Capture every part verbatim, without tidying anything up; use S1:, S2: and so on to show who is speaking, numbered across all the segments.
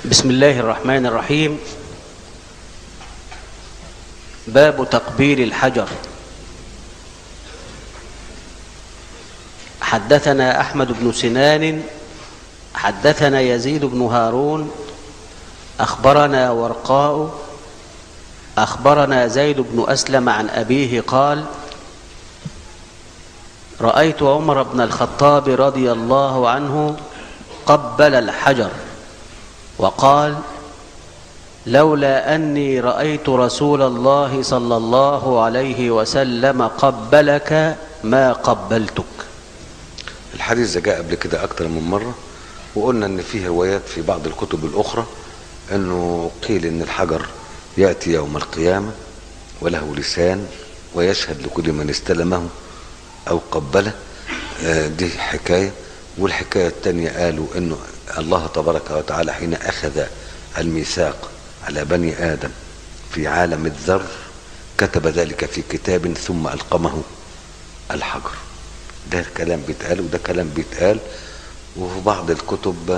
S1: بسم الله الرحمن الرحيم. باب تقبيل الحجر. حدثنا أحمد بن سنان حدثنا يزيد بن هارون أخبرنا ورقاء أخبرنا زيد بن أسلم عن أبيه قال: رأيت عمر بن الخطاب رضي الله عنه قبل الحجر وقال: لولا أني رأيت رسول الله صلى الله عليه وسلم قبلك ما قبلتك.
S2: الحديث ده جاء قبل كده أكتر من مرة، وقلنا إن فيه روايات في بعض الكتب الأخرى إنه قيل إن الحجر يأتي يوم القيامة وله لسان ويشهد لكل من استلمه أو قبله. دي حكاية. والحكاية التانية قالوا إنه الله تبارك وتعالى حين أخذ الميثاق على بني آدم في عالم الذر كتب ذلك في كتاب ثم ألقمه الحجر. ده كلام بيتقال وده كلام بيتقال. وفي بعض الكتب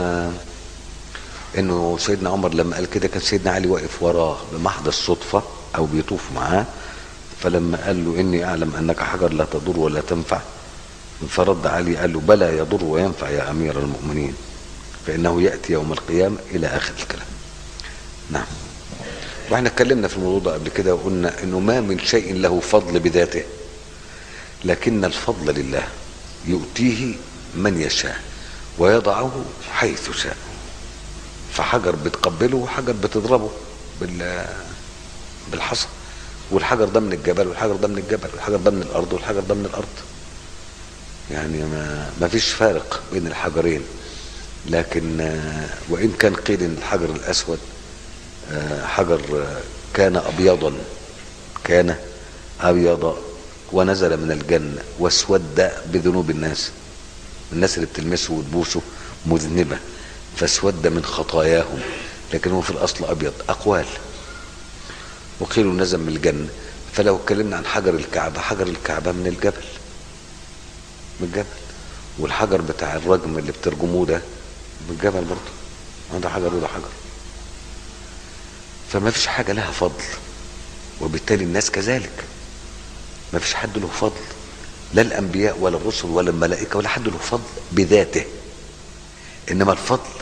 S2: انه سيدنا عمر لما قال كده كان سيدنا علي واقف وراه بمحض الصدفة او بيطوف معاه، فلما قال له اني اعلم انك حجر لا تضر ولا تنفع، فرد علي قال له: بلى يضر وينفع يا امير المؤمنين، فانه يأتي يوم القيامة الى اخر الكلام. نعم. واحنا اتكلمنا في الموضوع ده قبل كده وقلنا انه ما من شيء له فضل بذاته، لكن الفضل لله يؤتيه من يشاء ويضعه حيث شاء. فحجر بتقبله وحجر بتضربه بال بالحصى، والحجر ده من الجبل والحجر ده من الجبل والحجر ده من الارض والحجر ده من الارض. يعني ما ما فيش فارق بين الحجرين. لكن وان كان قيل ان الحجر الاسود حجر كان ابيضا كان ابيضا ونزل من الجنة واسود بذنوب الناس، الناس اللي بتلمسه وتبوسه مذنبة فاسود من خطاياهم، لكن هو في الأصل أبيض. أقوال. وقيلوا نزل من الجنة. فلو اتكلمنا عن حجر الكعبة، حجر الكعبة من الجبل من الجبل، والحجر بتاع الرجم اللي بترجموه ده من الجبل برضه. هذا حجر وده حجر. فما فيش حاجة لها فضل، وبالتالي الناس كذلك. ما فيش حد له فضل، لا الأنبياء ولا الرسل ولا الملائكة ولا حد له فضل بذاته، إنما الفضل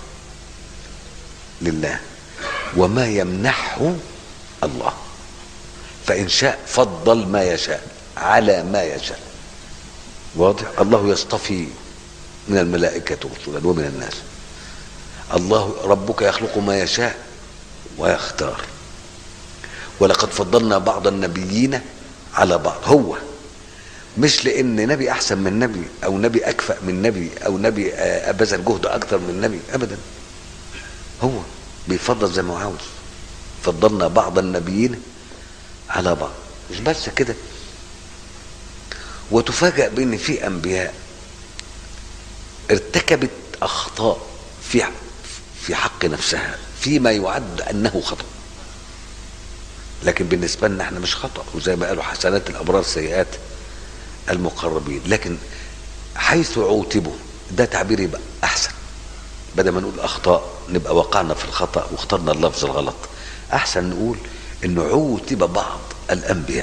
S2: لله، وما يمنحه الله. فإن شاء فضل ما يشاء على ما يشاء. واضح؟ الله يصطفي من الملائكة رسلا ومن الناس. الله ربك يخلق ما يشاء ويختار. ولقد فضلنا بعض النبيين على بعض. هو مش لان نبي احسن من نبي او نبي اكفأ من نبي او نبي بذل جهد اكتر من نبي، ابدا. هو بيفضل زي ما هو عاوز. فضلنا بعض النبيين على بعض. مش بس كده، وتفاجأ بان في انبياء ارتكبت اخطاء في في حق نفسها فيما يعد انه خطأ، لكن بالنسبة لنا احنا مش خطأ. وزي ما قالوا حسنات الابرار سيئات المقربين. لكن حيث عوتبوا، ده تعبير يبقى احسن، بدل ما نقول اخطاء نبقى وقعنا في الخطأ واخترنا اللفظ الغلط. احسن نقول انه عوتب بعض الانبياء،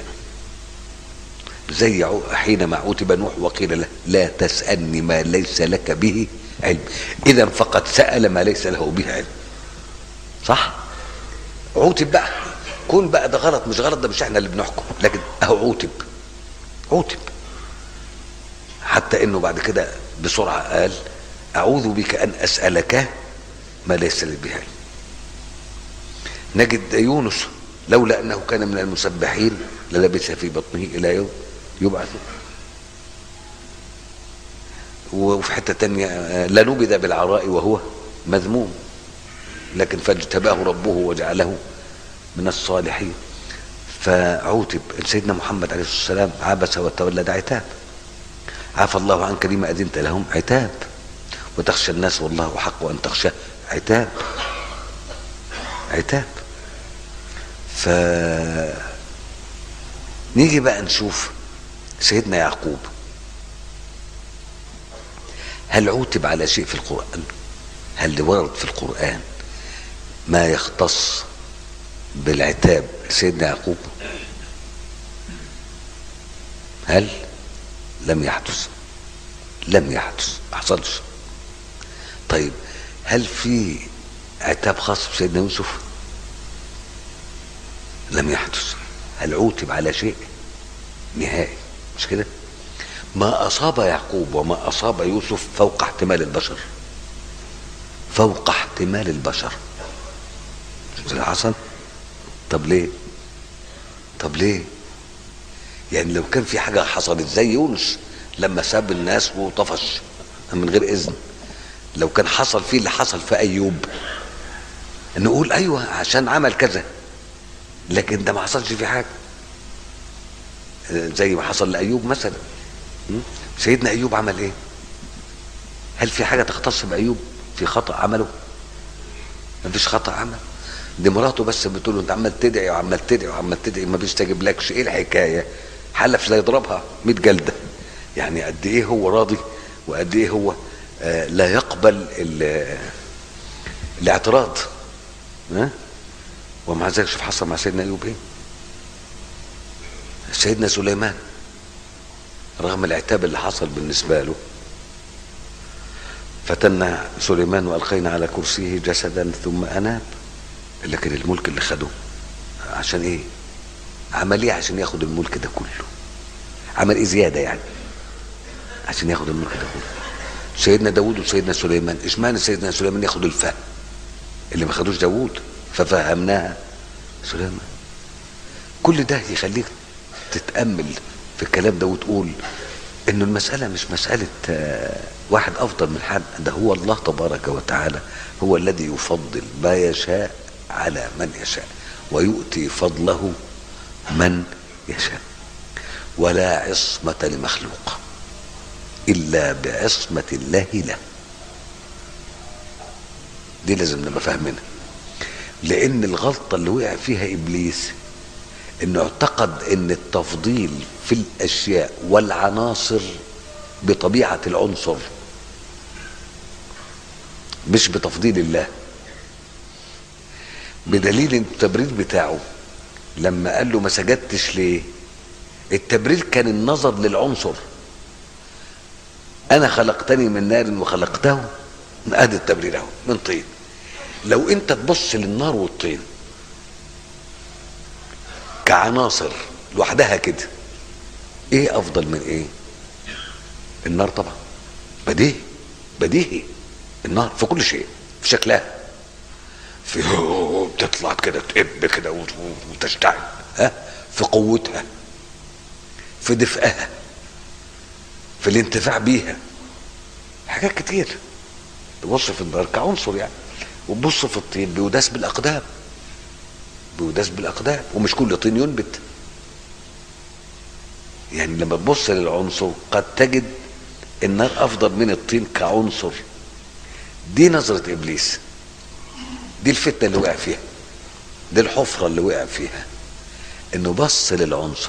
S2: زي حينما عوتب نوح وقيل له: لا تسألني ما ليس لك به علم، اذا فقد سأل ما ليس له به علم. صح؟ عوتب بقى. كون بقى ده غلط مش غلط، ده مش احنا اللي بنحكم، لكن اهو عوتب عوتب. حتى انه بعد كده بسرعة قال: اعوذ بك ان اسألك ما ليس لي به علم. نجد يونس: لولا انه كان من المسبحين للبث في بطنه الى يوم يبعثون. وفي حتة تانية: لنبذ بالعراء وهو مذموم، لكن فاجتباه ربه وجعله من الصالحين. فعوتب. سيدنا محمد عليه الصلاة والسلام عبس وتولى، ده عتاب. عفى الله عنك لما أذنت لهم، عتاب. وتخشى الناس والله حق أن تخشى، عتاب عتاب. ف نيجي بقى نشوف سيدنا يعقوب. هل عوتب على شيء في القرآن؟ هل ورد في القرآن ما يختص بالعتاب سيدنا يعقوب؟ هل لم يحدث؟ لم يحدث، ما حصلش. طيب هل في عتاب خاص بسيدنا يوسف؟ لم يحدث. هل عوتب على شيء نهائي؟ مش كده؟ ما أصاب يعقوب وما أصاب يوسف فوق احتمال البشر، فوق احتمال البشر. مش اللي حصل؟ طب ليه؟ طب ليه؟ يعني لو كان في حاجة حصلت زي يونس لما ساب الناس وطفش من غير إذن، لو كان حصل فيه اللي حصل في أيوب نقول أيوة عشان عمل كذا، لكن ده ما حصلش فيه حاجة زي ما حصل لأيوب مثلا. سيدنا أيوب عمل إيه؟ هل في حاجة تختص بأيوب؟ في خطأ عمله؟ ما فيش خطأ عمل. دي مراته بس بتقول له انت عمال تدعي وعمال تدعي وعمال تدعي ما بيستجيب لكش، ايه الحكايه؟ حلف لا يضربها مية جلده. يعني قد ايه هو راضي وقد ايه هو آه لا يقبل الاعتراض. ها؟ ومع ذلك شوف حصل مع سيدنا ايوب ايه؟ سيدنا سليمان رغم العتاب اللي حصل بالنسبه له فتنا سليمان والقينا على كرسيه جسدا ثم اناب. لكن الملك اللي خده عشان ايه؟ عمل ايه عشان ياخد الملك ده كله؟ عمل ايه زياده يعني عشان ياخد الملك ده كله؟ سيدنا داود وسيدنا سليمان، اشمعنى سيدنا سليمان ياخد الفهم اللي ما خدوش داود ففهمناها سليمان؟ كل ده يخليك تتامل في الكلام ده وتقول انه المساله مش مساله واحد افضل من حد، ده هو الله تبارك وتعالى هو الذي يفضل ما يشاء على من يشاء ويؤتي فضله من يشاء. ولا عصمة لمخلوق إلا بعصمة الله له. دي لازم نبقى فاهمينها، لأن الغلطة اللي وقع فيها إبليس إنه اعتقد إن التفضيل في الأشياء والعناصر بطبيعة العنصر مش بتفضيل الله، بدليل التبرير بتاعه لما قال له ما سجدتش ليه. التبرير كان النظر للعنصر، انا خلقتني من نار وخلقته، ادي التبرير اهو من طين. لو انت تبص للنار والطين كعناصر لوحدها كده، ايه افضل من ايه؟ النار طبعا، بديهي بديهي. النار في كل شيء، في شكلها، في بتطلع كده تقب كده وتشتعل، ها، في قوتها، في دفئها، في الانتفاع بيها، حاجات كتير. تبص في النار كعنصر يعني، وتبص في الطين بيداس بالاقدام، بيداس بالاقدام، ومش كل طين ينبت. يعني لما تبص للعنصر قد تجد النار افضل من الطين كعنصر. دي نظرة ابليس، دي الفتنة اللي وقع فيها، دي الحفرة اللي وقع فيها، انه بص للعنصر،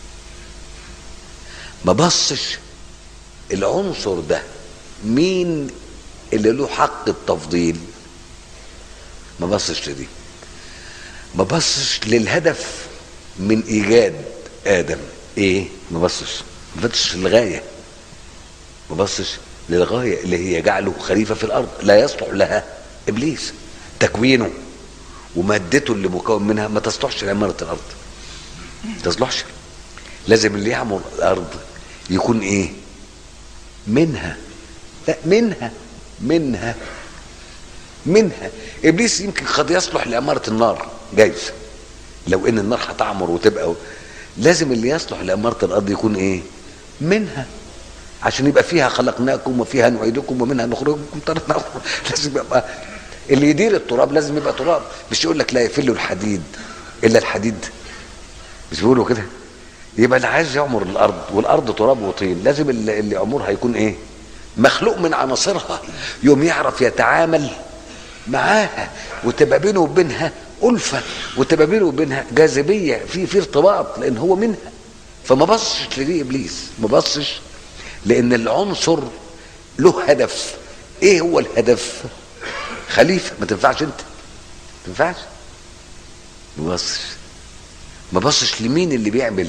S2: ما بصش العنصر ده مين اللي له حق التفضيل، ما بصش لدي، ما بصش للهدف من ايجاد ادم ايه، ما بصش ما بصش للغاية، ما بصش للغاية اللي هي جعله خليفة في الارض لا يصلح لها ابليس. تكوينه ومادته اللي مكون منها ما تصلحش لعمارة الارض، ما تصلحش. لازم اللي يعمر الارض يكون ايه؟ منها، لا منها منها منها. ابليس يمكن قد يصلح لعمارة النار، جايز، لو ان النار هتعمر وتبقى، لازم اللي يصلح لعمارة الارض يكون ايه؟ منها، عشان يبقى فيها خلقناكم وفيها نعيدكم ومنها نخرجكم تارة أخرى. لازم يبقى اللي يدير التراب لازم يبقى تراب. مش يقول لك لا يفل الحديد الا الحديد، مش بيقولوا كده؟ يبقى اللي عايز يعمر الارض، والارض تراب وطين، لازم اللي يعمرها يكون ايه؟ مخلوق من عناصرها، يوم يعرف يتعامل معاها وتبقى بينه وبينها ألفة، وتبقى بينه وبينها جاذبية، في في ارتباط، لان هو منها. فما بصش لدي ابليس، ما بصش، لان العنصر له هدف. ايه هو الهدف؟ خليفة، ما تنفعش انت، تنفعش. ما بصش ما بصش لمين اللي بيعمل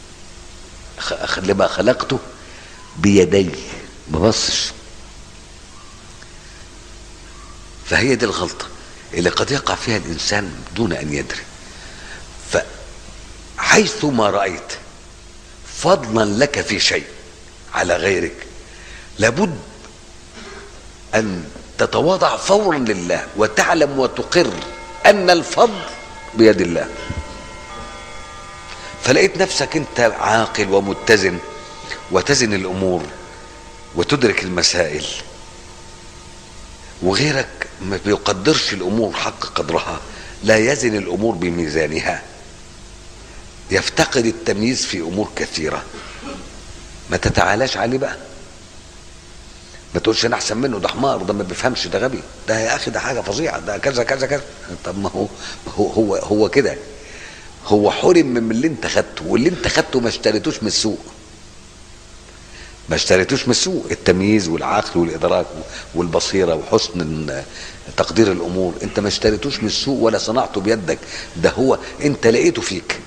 S2: لما خلقته بيدي، ما بصش. فهي دي الغلطة اللي قد يقع فيها الإنسان دون أن يدري. فحيث ما رأيت فضلا لك في شيء على غيرك لابد أن تتواضع فورا لله وتعلم وتقر أن الفضل بيد الله. فلقيت نفسك أنت عاقل ومتزن وتزن الأمور وتدرك المسائل، وغيرك ما بيقدرش الأمور حق قدرها، لا يزن الأمور بميزانها، يفتقد التمييز في أمور كثيرة، ما تتعالاش عليه بقى، ما تقولش انا احسن منه، ده حمار، ده ما بيفهمش، ده غبي، ده يا اخي ده حاجه فظيعه، ده كذا كذا كذا. طب ما هو هو هو, هو كده، هو حرم من اللي انت خدته، واللي انت خدته ما اشتريتوش من السوق، ما اشتريتوش من السوق، التمييز والعقل والادراك والبصيره وحسن تقدير الامور، انت ما اشتريتوش من السوق ولا صنعته بيدك، ده هو انت لقيته فيك.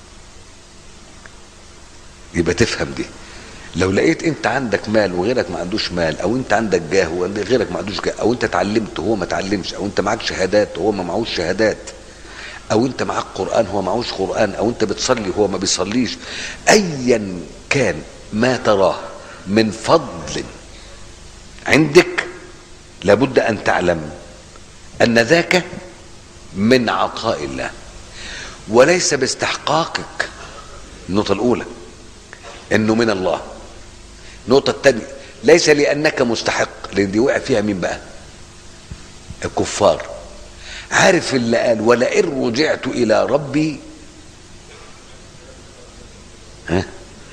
S2: يبقى تفهم دي. لو لقيت انت عندك مال وغيرك ما عندوش مال، او انت عندك جاه وغيرك ما عندوش جاه، او انت اتعلمت وهو ما اتعلمش، او انت معاك شهادات وهو ما معهوش شهادات، او انت معاك قرآن هو معهوش قرآن، او انت بتصلي وهو ما بيصليش، ايا كان ما تراه من فضل عندك لابد ان تعلم ان ذاك من عطاء الله وليس باستحقاقك. النقطة الاولى انه من الله. النقطة الثانية ليس لانك مستحق، لان دي وقع فيها مين بقى؟ الكفار. عارف اللي قال ولئن رجعت الى ربي، ها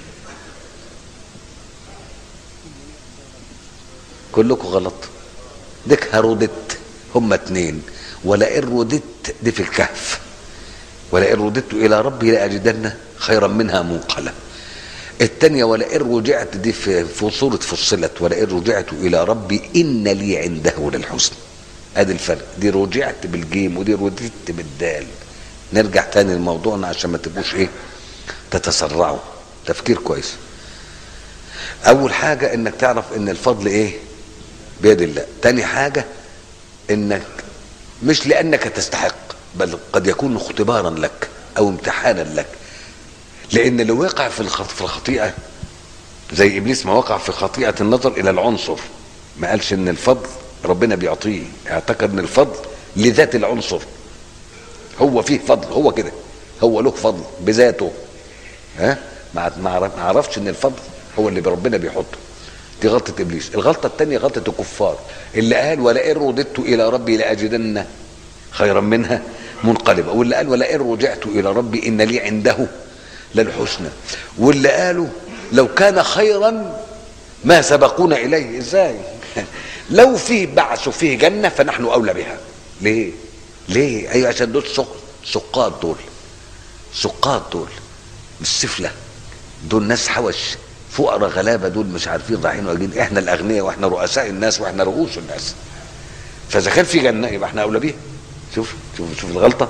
S2: كلكم غلط، ديك هردت، هما اتنين، ولئن رددت دي في الكهف، ولئن رددت الى ربي لاجدن خيرا منها منقلب. الثانيه ولئن رجعت دي في, في سوره فصلت، ولئن رجعت الى ربي ان لي عنده للحسن. ادي الفرق، دي رجعت بالجيم ودي رددت بالدال. نرجع تاني لموضوعنا عشان ما تبقوش ايه تتسرعوا، تفكير كويس. اول حاجه انك تعرف ان الفضل ايه؟ بيد الله. تاني حاجه انك مش لانك تستحق، بل قد يكون اختبارا لك او امتحانا لك. لان اللي وقع في في الخطيئه زي ابليس ما وقع في خطيئه النظر الى العنصر، ما قالش ان الفضل ربنا بيعطيه، اعتقد ان الفضل لذات العنصر، هو فيه فضل، هو كده، هو له فضل بذاته، ها ما عرفش ان الفضل هو اللي ربنا بيحطه. دي غلطه ابليس. الغلطه الثانيه غلطه الكفار اللي قال ولئن رددت الى ربي لاجدن خيرا منها منقلبا، واللي قال ولئن رجعت الى ربي ان لي عنده للحسنى، واللي قالوا لو كان خيرا ما سبقونا اليه. ازاي؟ لو فيه بعث وفيه جنه فنحن اولى بها. ليه؟ ليه؟ ايوه عشان دول سقاط، دول سقاط، دول مش سفله، دول ناس حوش فقراء غلابه، دول مش عارفين رايحين واجين، احنا الاغنياء واحنا رؤساء الناس واحنا رؤوس الناس. فاذا كان في جنه يبقى احنا اولى بيها. شوف شوف شوف الغلطه،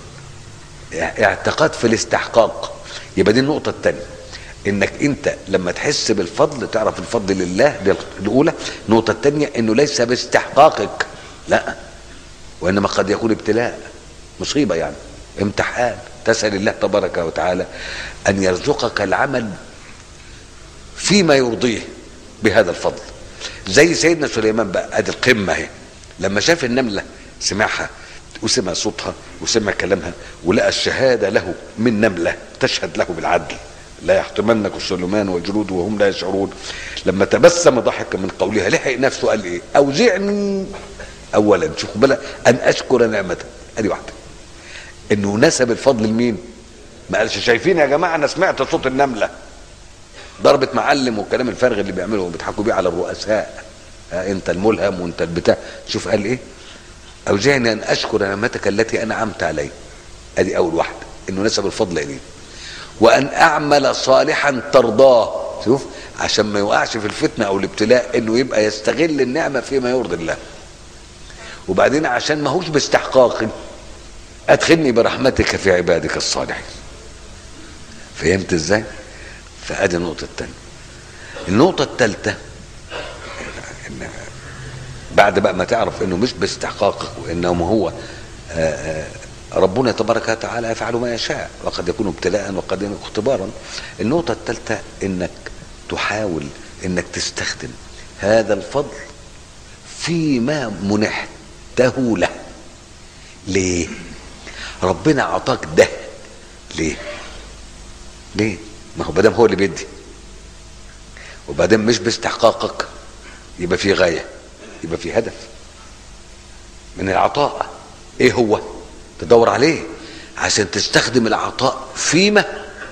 S2: اعتقاد في الاستحقاق. يبقى دي النقطه الثانيه، انك انت لما تحس بالفضل تعرف الفضل لله، دي الاولى. النقطه الثانيه انه ليس باستحقاقك، لا، وانما قد يكون ابتلاء، مصيبه يعني، امتحان. تسال الله تبارك وتعالى ان يرزقك العمل فيما يرضيه بهذا الفضل. زي سيدنا سليمان بقى، ادي القمه اهي، لما شاف النمله سمعها وسمع صوتها وسمع كلامها ولقى الشهاده له من نمله تشهد له بالعدل، لا يحطمنك سليمان وجنوده وهم لا يشعرون. لما تبسم ضحك من قولها لحق نفسه قال ايه؟ اوزعني اولا، شوفوا بلا ان اشكر نعمتك. ادي واحده، انه نسب الفضل لمين؟ ما قالش شايفين يا جماعه انا سمعت صوت النمله، ضربة معلم والكلام الفارغ اللي بيعملوا بيضحكوا بيه على الرؤساء، ها انت الملهم وانت البتاع. شوف قال ايه؟ اوزعني ان اشكر نعمتك التي انعمت علي. ادي اول واحده، انه نسب الفضل اليه. وان اعمل صالحا ترضاه، شوف عشان ما يوقعش في الفتنه او الابتلاء، انه يبقى يستغل النعمه فيما يرضي الله. وبعدين عشان ما هوش باستحقاق، ادخلني برحمتك في عبادك الصالحين. فهمت ازاي؟ فادي النقطة الثانية. النقطة الثالثة بعد بقى ما تعرف انه مش باستحقاقك وانه هو آآ آآ ربنا تبارك وتعالى يفعل ما يشاء، وقد يكون ابتلاء وقد يكون اختبارا. النقطة الثالثة انك تحاول انك تستخدم هذا الفضل فيما منحته له. ليه؟ ربنا اعطاك ده ليه؟ ليه؟ ما هو بدام هو اللي بيدي وبعدين مش باستحقاقك يبقى في غاية، يبقى في هدف من العطاء. ايه هو؟ تدور عليه عشان تستخدم العطاء فيما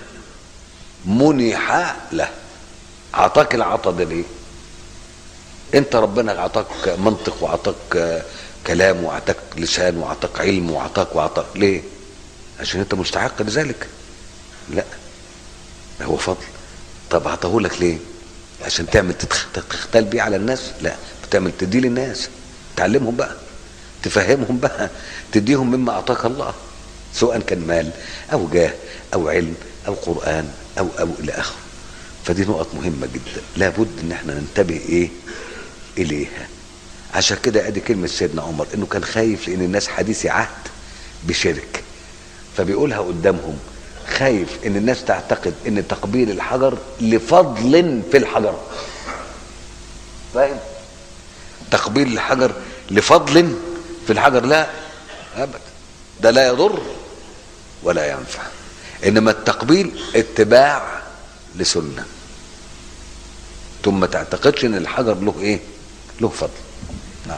S2: منح له. اعطاك العطاء ده ليه؟ انت ربنا اعطاك منطق واعطاك كلام واعطاك لسان واعطاك علم واعطاك واعطاك ليه؟ عشان انت مستحق لذلك؟ لا، هو فضل. طب اعطاهولك ليه؟ عشان تعمل تختال بيه على الناس؟ لا، بتعمل تديه للناس، تعلمهم بقى، تفهمهم بقى، تديهم مما اعطاك الله، سواء كان مال او جاه او علم او قرآن او او الى اخره. فدي نقط مهمة جدا لابد ان احنا ننتبه ايه اليها. عشان كده ادي كلمة سيدنا عمر انه كان خايف لان الناس حديثي عهد بشرك، فبيقولها قدامهم خايف ان الناس تعتقد ان تقبيل الحجر لفضل في الحجر. فاهم؟ تقبيل الحجر لفضل في الحجر، لا ابدا، ده لا يضر ولا ينفع. انما التقبيل اتباع لسنة، ثم ما تعتقدش ان الحجر له ايه؟ له فضل. نعم.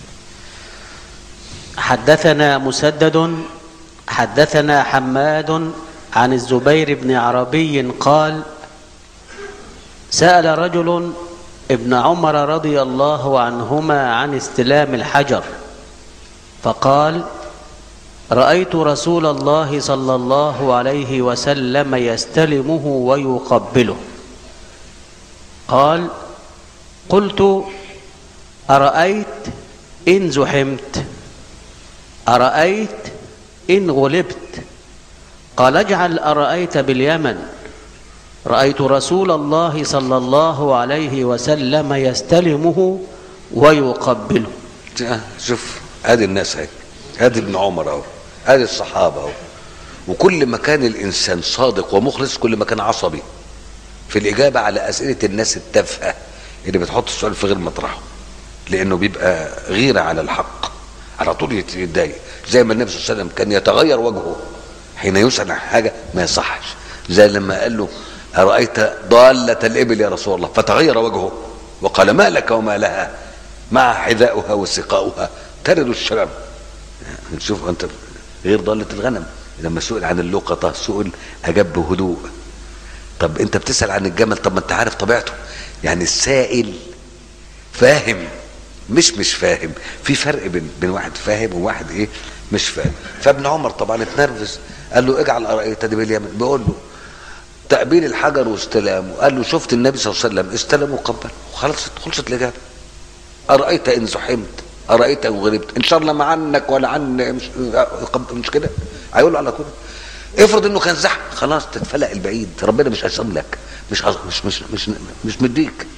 S1: حدثنا مسدد حدثنا حماد عن الزبير بن عربي قال: سأل رجل ابن عمر رضي الله عنهما عن استلام الحجر، فقال: رأيت رسول الله صلى الله عليه وسلم يستلمه ويقبله. قال: قلت: أرأيت إن زحمت؟ أرأيت إن غلبت؟ قال: اجعل أرأيت باليمن. رأيت رسول الله صلى الله عليه وسلم يستلمه ويقبله.
S2: شوف ادي الناس اهي، ادي ابن عمر اهو، ادي الصحابه اهو. وكل ما كان الانسان صادق ومخلص كل ما كان عصبي في الاجابه على اسئله الناس التافهه اللي بتحط السؤال في غير مطرحه، لانه بيبقى غيره على الحق، على طول يتضايق. زي ما النبي صلى الله عليه وسلم كان يتغير وجهه حين يسأل عن حاجه ما يصحش، زي لما قال له: أرأيت ضالة الإبل يا رسول الله؟ فتغير وجهه وقال: ما لك وما لها، مع حذاؤها وسقاؤها ترد الشراب. نشوف انت غير ضالة الغنم. لما سئل عن اللقطة سئل أجاب بهدوء. طب انت بتسأل عن الجمل، طب ما انت عارف طبيعته. يعني السائل فاهم مش مش فاهم. في فرق بين بين واحد فاهم وواحد ايه مش فاهم. فابن عمر طبعا اتنرفز، قال له: اجعل أرأيت دي باليمن. بيقول له تقبيل الحجر واستلامه. قال له: شفت النبي صلى الله عليه وسلم استلم وقبل، وخلصت خلصت الاجابه. أرأيت إن زحمت؟ أرأيت إن غلبت؟ إن شاء الله ما عنك ولا عن مش مش كده، هيقول له على كده. افرض انه كان زحم، خلاص تتفلق البعيد، ربنا مش قسم لك، مش مش مش مش مش مديك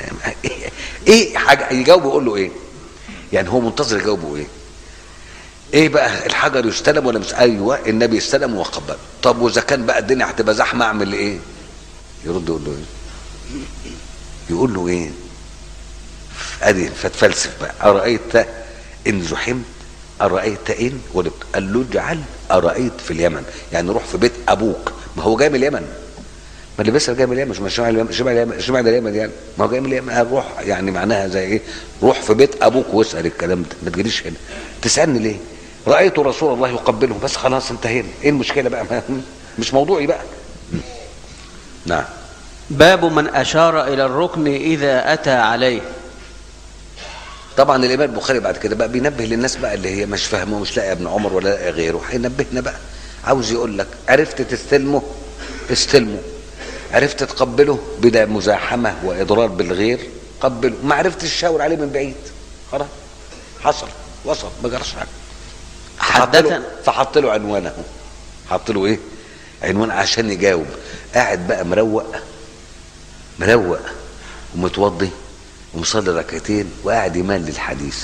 S2: ايه حاجه. يجاوب يقول له ايه؟ يعني هو منتظر يجاوبه ايه؟ ايه بقى الحجر يستلم ولا مش؟ ايوه النبي استلم وقبل. طب واذا كان بقى الدنيا هتبقى زحمه اعمل ايه؟ يرد يقول له ايه؟ يقول له ايه؟ ادي فتفلسف بقى. ارايت ان زحمت؟ ارايت ان غلبت؟ قال له: اجعل ارايت في اليمن، يعني روح في بيت ابوك. ما هو جاي من اليمن، ما اللي بيسال جاي من اليمن، مش شمع اليمن، شمع اليمن شمع اليمن يعني، ما هو جاي من اليمن. روح يعني معناها زي ايه؟ روح في بيت ابوك واسال الكلام ده، ما تجيليش هنا تسالني ليه؟ رايت رسول الله يقبله، بس خلاص انتهينا. ايه المشكله بقى؟ مش موضوعي بقى. نعم.
S1: باب من اشار الى الركن اذا اتى عليه.
S2: طبعا الامام البخاري بعد كده بقى بينبه للناس بقى اللي هي مش فاهمه ومش لاقي ابن عمر ولا لاقي غيره، هينبهنا بقى. عاوز يقول لك: عرفت تستلمه استلمه، عرفت تقبله بلا مزاحمه واضرار بالغير قبله، ما عرفتش تشاور عليه من بعيد، خلاص حصل وصل ما جرش حاجه.
S1: حدثنا
S2: فحط له عنوانه، حط له ايه؟ عنوان عشان يجاوب. قاعد بقى مروق مروق ومتوضي ومصلي ركعتين وقاعد يمال للحديث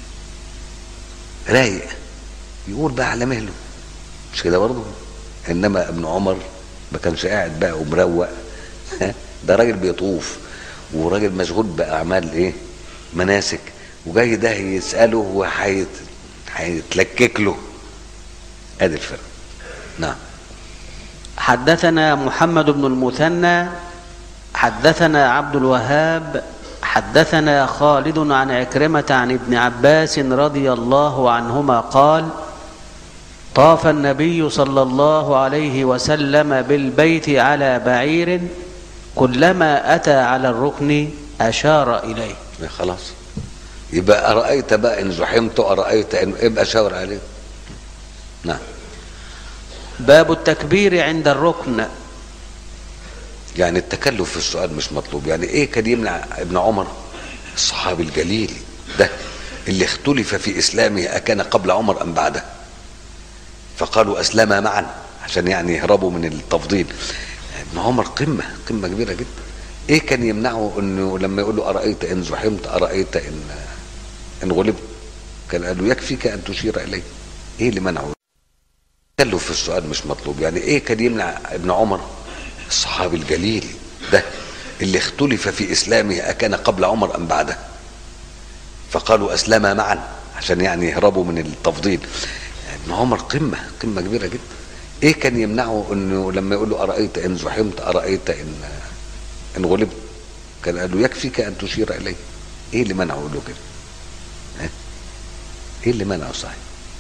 S2: رايق، يقول بقى على مهله، مش كده برضه؟ انما ابن عمر ما كانش قاعد بقى ومروق ده راجل بيطوف وراجل مشغول باعمال ايه؟ مناسك، وجاي ده يساله وهيتلكك له. ادي الفرق. نعم.
S1: حدثنا محمد بن المثنى حدثنا عبد الوهاب حدثنا خالد عن عكرمة عن ابن عباس رضي الله عنهما قال: طاف النبي صلى الله عليه وسلم بالبيت على بعير، كلما أتى على الركن أشار إليه.
S2: خلاص، يبقى أرأيت بقى إن زحمت، أرأيت إن يبقى شاور عليه. نعم.
S1: باب التكبير عند الركن.
S2: يعني التكلف في السؤال مش مطلوب. يعني ايه كان يمنع ابن عمر الصحابي الجليل ده اللي اختلف في اسلامه اكان قبل عمر ام بعده، فقالوا اسلما معا عشان يعني يهربوا من التفضيل. ابن عمر قمه قمه كبيره جدا. ايه كان يمنعه انه لما يقول له ارايت ان زحمت، ارايت ان ان غلبت، كان قال له يكفيك ان تشير اليه. ايه اللي منعه؟ التكلف في السؤال مش مطلوب. يعني ايه كان يمنع ابن عمر الصحابي الجليل ده اللي اختلف في اسلامه اكان قبل عمر ام بعده، فقالوا اسلما معا عشان يعني يهربوا من التفضيل. ابن عمر قمه قمه كبيره جدا. ايه كان يمنعه انه لما يقول له ارايت ان زحمت، ارايت ان ان غلبت، كان قال له يكفيك ان تشير اليه. ايه اللي منعه يقول له كده؟ ها؟ ايه اللي منعه صحيح؟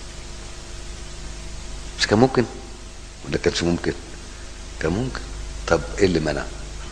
S2: مش كان ممكن ولا كانش ممكن؟ كان ممكن. طب ايه اللي منع؟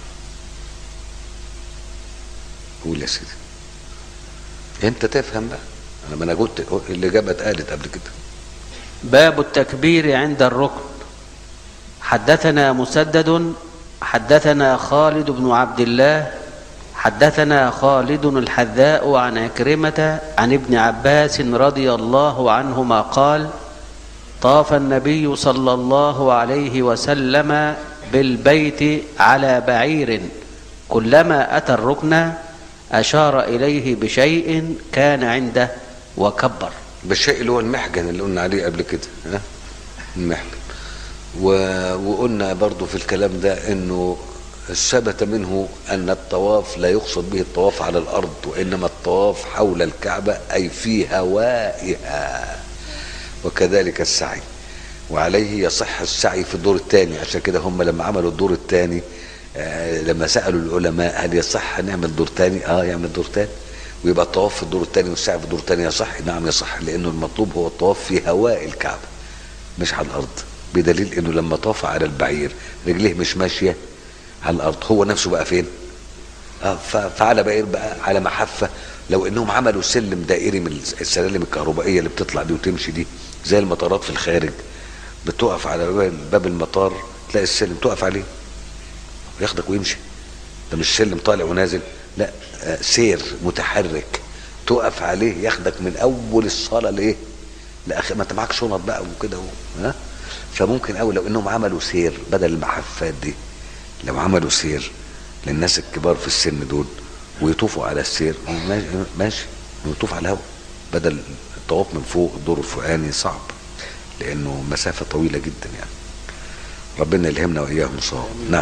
S2: قول يا سيدي، انت تفهم بقى. انا ما انا قلت اللي جابت قالت قبل كده.
S1: باب التكبير عند الركن. حدثنا مسدد حدثنا خالد بن عبد الله حدثنا خالد الحذاء عن عكرمة عن ابن عباس رضي الله عنهما قال: طاف النبي صلى الله عليه وسلم بالبيت على بعير، كلما أتى الركن أشار إليه بشيء كان عنده وكبر.
S2: بالشيء اللي هو المحجن اللي قلنا عليه قبل كده، ها؟ المحجن. و... وقلنا برضو في الكلام ده انه ثبت منه ان الطواف لا يقصد به الطواف على الارض، وانما الطواف حول الكعبة اي في هوائها، وكذلك السعي. وعليه يصح السعي في الدور الثاني. عشان كده هم لما عملوا الدور الثاني آه لما سألوا العلماء هل يصح نعمل دور ثاني؟ اه يعمل دور ثاني، ويبقى الطواف في الدور الثاني والسعي في الدور الثاني يصح. نعم يصح، لانه المطلوب هو الطواف في هواء الكعبة مش على الارض، بدليل انه لما طاف على البعير رجليه مش ماشية على الارض، هو نفسه بقى فين؟ اه فعلى بعير بقى على محفة. لو انهم عملوا سلم دائري من السلالم الكهربائية اللي بتطلع دي وتمشي دي زي المطارات في الخارج، بتقف على باب المطار تلاقي السلم تقف عليه ياخدك ويمشي. ده مش سلم طالع ونازل، لا آه سير متحرك تقف عليه ياخدك من اول الصاله لايه؟ لاخر ما انت معاك شنط بقى وكده ها. فممكن قوي لو انهم عملوا سير بدل المحفات دي، لو عملوا سير للناس الكبار في السن دول ويطوفوا على السير ماشي، ويطوف على الهواء بدل الطواف من فوق الدور الفوقاني صعب، لانه مسافه طويله جدا يعني. ربنا يلهمنا واياهم صواب. نعم.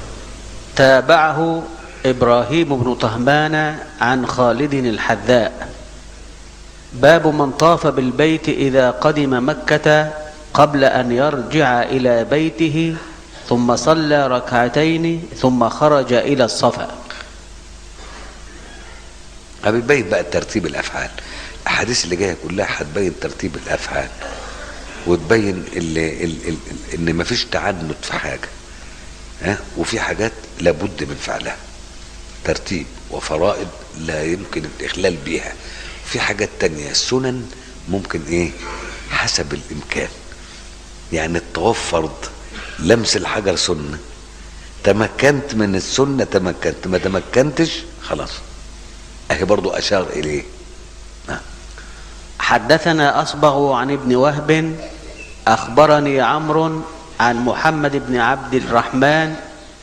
S1: تابعه ابراهيم بن طهمان عن خالد الحذاء. باب من طاف بالبيت اذا قدم مكة قبل ان يرجع الى بيته ثم صلى ركعتين ثم خرج الى الصفا.
S2: بتبين بقى ترتيب الافعال. الاحاديث اللي جايه كلها هتبين ترتيب الافعال وتبين اللي اللي اللي ان مفيش تعنت في حاجه، ها، وفي حاجات لابد من فعلها، ترتيب وفرائض لا يمكن الاخلال بيها، وفي حاجات تانية سنن ممكن ايه حسب الامكان. يعني الطواف فرض، لمس الحجر سنه، تمكنت من السنه تمكنت، ما تمكنتش خلاص. اهي برضو اشار اليه.
S1: حدثنا أصبغ عن ابن وهب أخبرني عمرو عن محمد بن عبد الرحمن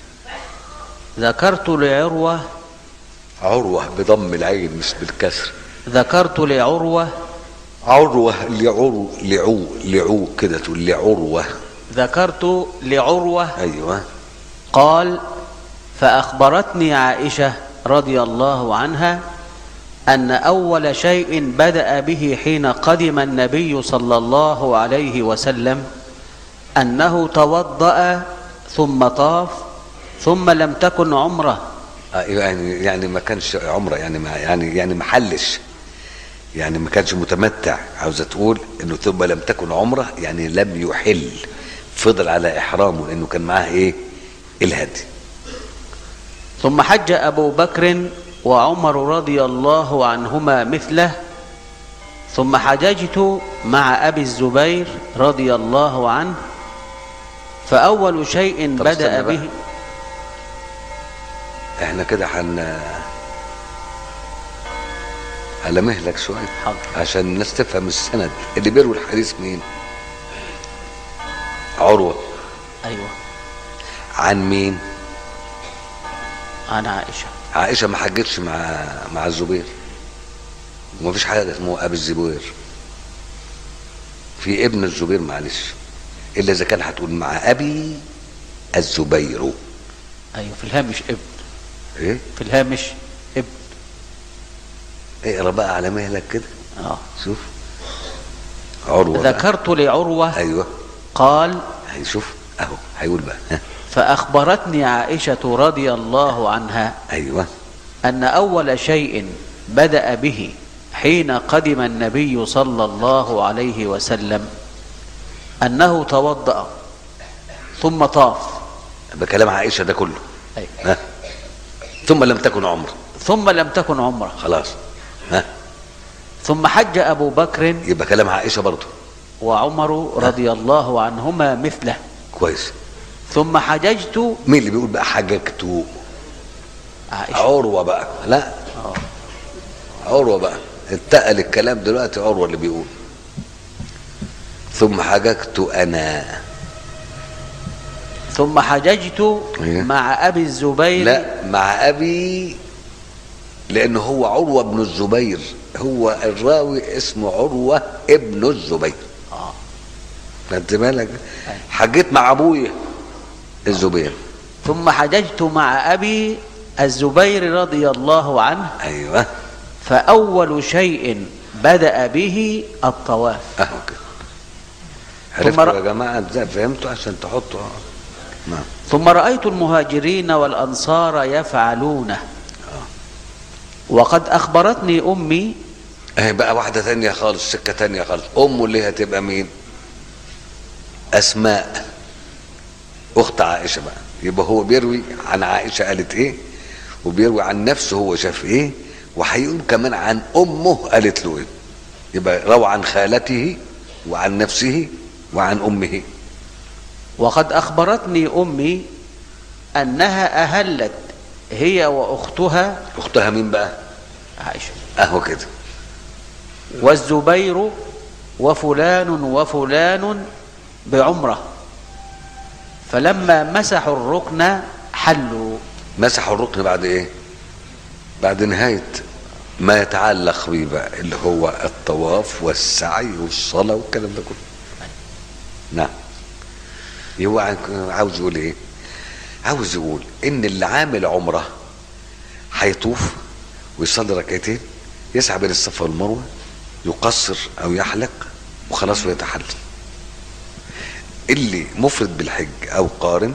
S1: ذكرت لعروة
S2: عروة بضم العين مش بالكسر.
S1: ذكرت لعروة
S2: عروة لعرو لعو لعو كده تقول لعروة.
S1: ذكرت لعروة
S2: أيوة.
S1: قال فأخبرتني عائشة رضي الله عنها أن أول شيء بدأ به حين قدم النبي صلى الله عليه وسلم أنه توضأ ثم طاف ثم لم تكن عمره.
S2: يعني يعني ما كانش عمره، يعني ما يعني يعني ما حلش، يعني ما كانش متمتع. عاوزه تقول انه ثم لم تكن عمره يعني لم يحل، فضل على احرامه لانه كان معاه ايه؟ الهدي.
S1: ثم حج أبو بكر وعمر رضي الله عنهما مثله ثم حججت مع أبي الزبير رضي الله عنه فأول شيء بدأ به.
S2: احنا كده حن على مهلك شوية عشان الناس تفهم السند. اللي بيروي الحديث مين؟ عروة.
S1: أيوة.
S2: عن مين؟
S1: عن عائشة.
S2: عائشة ما حجتش مع مع الزبير، وما فيش حاجة اسمه أبي الزبير، في ابن الزبير معلش، إلا إذا كان هتقول مع أبي الزبير.
S1: أيوة في الهامش ابن.
S2: إيه؟
S1: في الهامش ابن.
S2: اقرا بقى على مهلك كده.
S1: اه
S2: شوف عروة.
S1: ذكرت لعروة.
S2: أيوة.
S1: قال
S2: هيشوف أهو هيقول بقى ها.
S1: فأخبرتني عائشة رضي الله عنها
S2: أيوة
S1: أن أول شيء بدأ به حين قدم النبي صلى الله عليه وسلم أنه توضأ ثم طاف.
S2: بكلام عائشة ده كله.
S1: أيوة.
S2: ها. ثم لم تكن عمره.
S1: ثم لم تكن عمره.
S2: خلاص. ها.
S1: ثم حج أبو بكر.
S2: يبقى كلام عائشة برضه.
S1: وعمر رضي الله عنهما مثله.
S2: كويس.
S1: ثم حججت.
S2: مين اللي بيقول بقى حججت؟
S1: عائشة.
S2: عروة بقى. لا
S1: أوه.
S2: عروة بقى انتقل الكلام دلوقتي، عروة اللي بيقول ثم حججت أنا.
S1: ثم حججت
S2: إيه؟
S1: مع أبي الزبير.
S2: لا مع أبي، لأنه هو عروة بن الزبير، هو الراوي اسمه عروة ابن الزبير.
S1: اه
S2: خدت بالك؟ حجيت مع أبويا الزبير.
S1: ثم حججت مع أبي الزبير رضي الله عنه.
S2: أيوة.
S1: فأول شيء بدأ به الطواف.
S2: أهو كده. عرفتوا يا جماعة ازاي؟ فهمتوا عشان تحطوا. نعم.
S1: ثم رأيت المهاجرين والأنصار يفعلونه. وقد أخبرتني أمي.
S2: اهي بقى واحدة تانية خالص، سكة تانية خالص. أمه اللي هتبقى مين؟ أسماء أخت عائشة بقى. يبقى هو بيروي عن عائشة قالت إيه، وبيروي عن نفسه هو شاف إيه، وهيقول كمان عن أمه قالت له إيه. يبقى روى عن خالته وعن نفسه وعن أمه.
S1: وقد أخبرتني أمي أنها أهلت هي وأختها.
S2: أختها مين بقى؟
S1: عائشة.
S2: أهو كده.
S1: والزبير وفلان وفلان بعمرة، فلما مسحوا الركن حلوا.
S2: مسحوا الركن بعد إيه؟ بعد نهاية ما يتعلق بيه بقى، اللي هو الطواف والسعي والصلاة والكلام ده كله. نعم. هو عاوز يقول ايه؟ عاوز يقول ان اللي عامل عمره هيطوف ويصلي ركعتين، يسعى بين الصفا والمروه، يقصر او يحلق وخلاص ويتحلل. اللي مفرد بالحج او قارن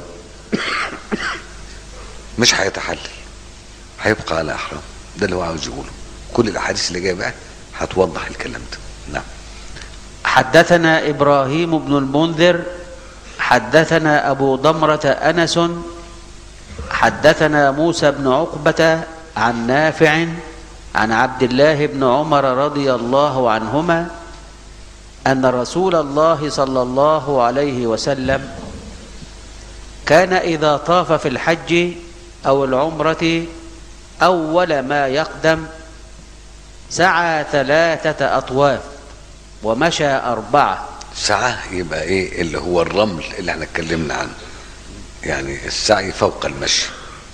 S2: مش هيتحلل، هيبقى على احرام. ده اللي هو عاوز يقوله. كل الاحاديث اللي جايه بقى هتوضح الكلام ده. نعم.
S1: حدثنا ابراهيم بن المنذر حدثنا أبو ضمرة أنس حدثنا موسى بن عقبة عن نافع عن عبد الله بن عمر رضي الله عنهما أن رسول الله صلى الله عليه وسلم كان إذا طاف في الحج أو العمرة أول ما يقدم سعى ثلاثة أطواف ومشى أربعة.
S2: سعى يبقى ايه؟ اللي هو الرمل اللي احنا اتكلمنا عنه، يعني السعي فوق المشي.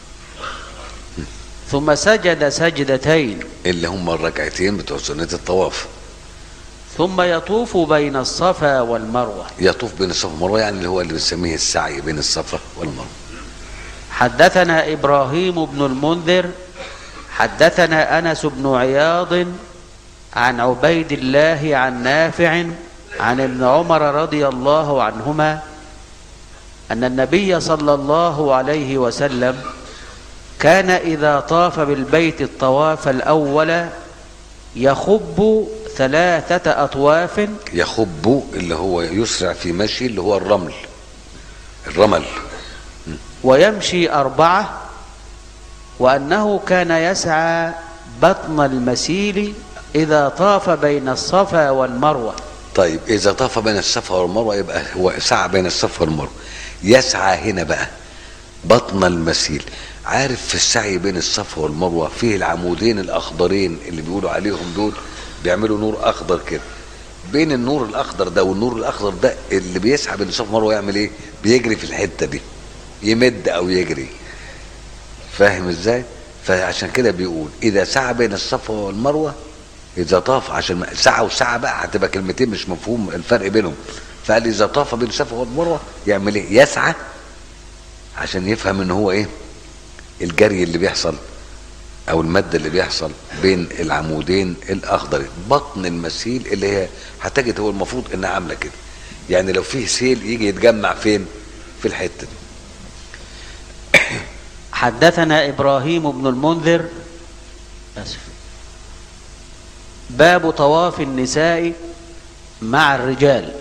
S1: ثم سجد سجدتين
S2: اللي هم الركعتين بتوع سنة الطواف.
S1: ثم يطوف بين الصفا والمروة.
S2: يطوف بين الصفا والمروة، يعني اللي هو اللي بنسميه السعي بين الصفا والمروة.
S1: حدثنا إبراهيم بن المنذر حدثنا أنس بن عياض عن عبيد الله عن نافع عن ابن عمر رضي الله عنهما أن النبي صلى الله عليه وسلم كان إذا طاف بالبيت الطواف الأول يخب ثلاثة أطواف.
S2: يخب اللي هو يسرع في مشي، اللي هو الرمل الرمل
S1: ويمشي أربعة، وأنه كان يسعى بطن المسيل إذا طاف بين الصفا والمروة.
S2: طيب إذا طاف بين الصفا والمروة يبقى هو سعى بين الصفا والمروة. يسعى هنا بقى بطن المسيل. عارف في السعي بين الصفا والمروة فيه العمودين الأخضرين اللي بيقولوا عليهم دول، بيعملوا نور أخضر كده. بين النور الأخضر ده والنور الأخضر ده اللي بيسعى بين الصفا والمروة يعمل إيه؟ بيجري في الحتة دي، يمد أو يجري. فاهم إزاي؟ فعشان كده بيقول إذا سعى بين الصفا والمروة، إذا طاف، عشان سعى وسعى بقى هتبقى كلمتين مش مفهوم الفرق بينهم. فقال إذا طاف بين الصفا والمروة يعمل إيه؟ يسعى، عشان يفهم إن هو إيه؟ الجري اللي بيحصل او المد اللي بيحصل بين العمودين الاخضرين، بطن المسيل اللي هي هتجد هو المفروض انها عامله كده. يعني لو فيه سيل يجي يتجمع فين؟ في الحته دي.
S1: حدثنا ابراهيم بن المنذر اسف باب طواف النساء مع الرجال.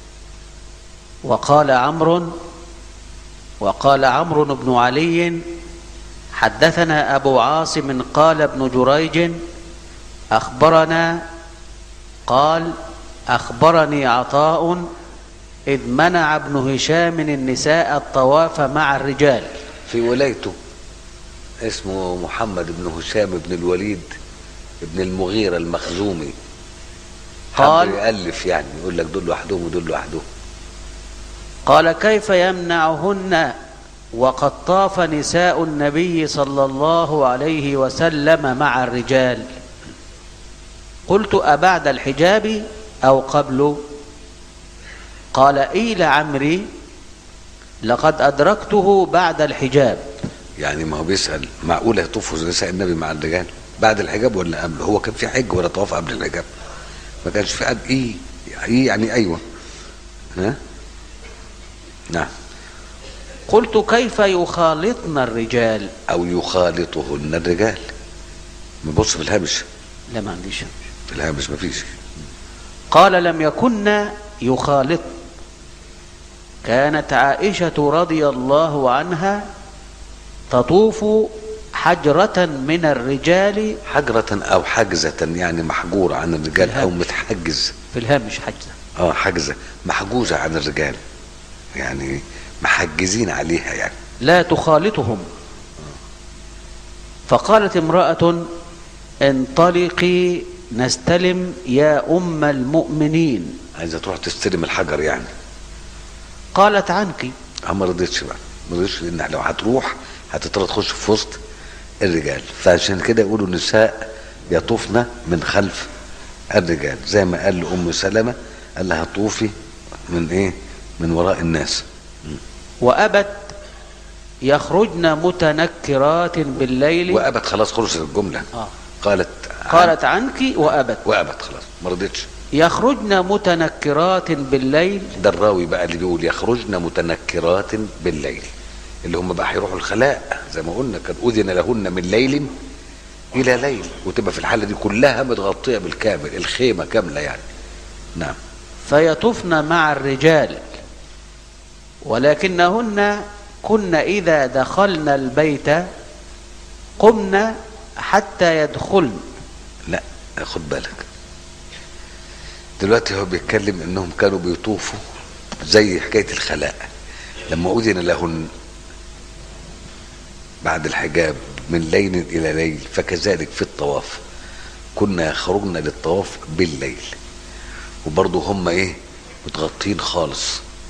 S1: وقال عمرو وقال عمرو بن علي حدثنا أبو عاصم قال ابن جريج أخبرنا قال أخبرني عطاء إذ منع ابن هشام النساء الطواف مع الرجال.
S2: في ولايته اسمه محمد بن هشام بن الوليد ابن المغيرة المخزومي.
S1: قال
S2: يألف يعني يقول لك دول لوحدهم ودول لوحدهم.
S1: قال كيف يمنعهن وقد طاف نساء النبي صلى الله عليه وسلم مع الرجال؟ قلت أبعد الحجاب أو قبل؟ قال إيل عمري لقد أدركته بعد الحجاب. يعني
S2: ما هو بيسأل معقولة يطوفوا نساء النبي مع الرجال بعد الحجاب ولا قبل؟ هو كان في حج ولا طواف قبل الحجاب؟ ما كانش في قبل. إيه إيه يعني أيوة ها نعم.
S1: قلت كيف يخالطن الرجال
S2: او يخالطهن الرجال؟ نبص في الهامش.
S1: لا ما عنديش
S2: في الهامش ما فيش.
S1: قال لم يكن يخالط. كانت عائشة رضي الله عنها تطوف حجرة من الرجال.
S2: حجرة او حجزة يعني محجورة عن الرجال او متحجز.
S1: في الهامش حجزة.
S2: اه حجزة محجوزة عن الرجال، يعني محجزين عليها يعني
S1: لا تخالطهم. فقالت امرأة انطلقي نستلم يا أم المؤمنين.
S2: عايزة تروح تستلم الحجر يعني.
S1: قالت عنك.
S2: ما رضيتش بقى، ما رضيتش، لان لو هتروح هتضطر تخش في وسط الرجال. فعشان كده يقولوا النساء يطوفن من خلف الرجال، زي ما قال لأم سلمة قال لها طوفي من ايه؟ من وراء الناس.
S1: وأبت يخرجن متنكرات بالليل.
S2: وأبت خلاص خلصت الجملة.
S1: آه.
S2: قالت
S1: قالت عنك وأبت.
S2: وأبت خلاص ما رضيتش.
S1: يخرجن متنكرات بالليل.
S2: ده الراوي بقى اللي بيقول يخرجن متنكرات بالليل، اللي هم بقى هيروحوا الخلاء زي ما قلنا، كان أذن لهن من ليل إلى ليل، وتبقى في الحالة دي كلها متغطية بالكامل، الخيمة كاملة يعني. نعم.
S1: فيطفن مع الرجال، ولكنهن كن إذا دخلن البيت قمن حتى يدخلن.
S2: لا خد بالك دلوقتي هو بيتكلم انهم كانوا بيطوفوا زي حكاية الخلاء لما أذن لهن بعد الحجاب من ليل إلى ليل، فكذلك في الطواف كنا يخرجن للطواف بالليل. وبرضه هم ايه متغطين خالص،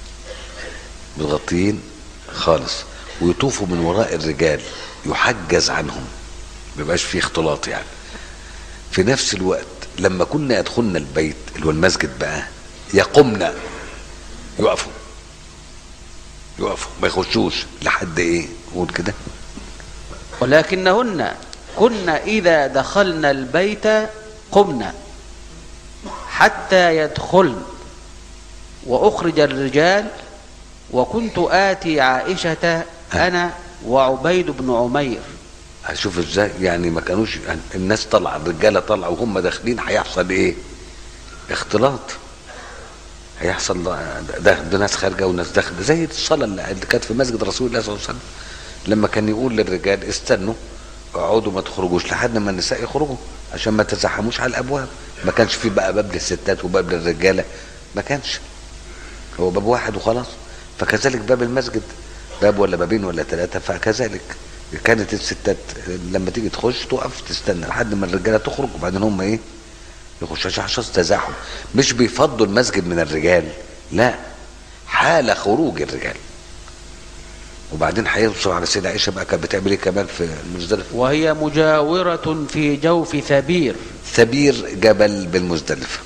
S2: متغطين خالص، ويطوفوا من وراء الرجال يحجز عنهم، ما يبقاش فيه اختلاط يعني. في نفس الوقت لما كنا يدخلنا البيت اللي هو المسجد بقى يقمنا، يقفوا يقفوا ما يخشوش لحد ايه قول كده.
S1: ولكنهن كنا إذا دخلنا البيت قمنا حتى يدخلن، وأخرج الرجال، وكنت آتي عائشة أنا وعبيد بن عمير.
S2: هشوف ازاي يعني ما كانوش الناس طالعه، الرجاله طالعه وهم داخلين، هيحصل ايه؟ اختلاط، هيحصل ده, ده ناس خارجه وناس داخله، زي الصلاه اللي كانت في مسجد رسول الله صلى الله عليه وسلم لما كان يقول للرجال استنوا اقعدوا ما تخرجوش لحد ما النساء يخرجوا عشان ما تزحموش على الابواب. ما كانش في بقى باب للستات وباب للرجاله، ما كانش، هو باب واحد وخلاص. فكذلك باب المسجد باب ولا بابين ولا ثلاثه، فكذلك كانت الستات لما تيجي تخش تقف تستنى لحد ما الرجاله تخرج وبعدين هم ايه يخشوا عشان تزاحم. مش بيفضوا المسجد من الرجال، لا، حال خروج الرجال. وبعدين هيوصل على سيدة عائشة بقى كانت بتعمل ايه كمان في المزدلفة،
S1: وهي مجاورة في جوف ثبير.
S2: ثبير جبل بالمزدلفة،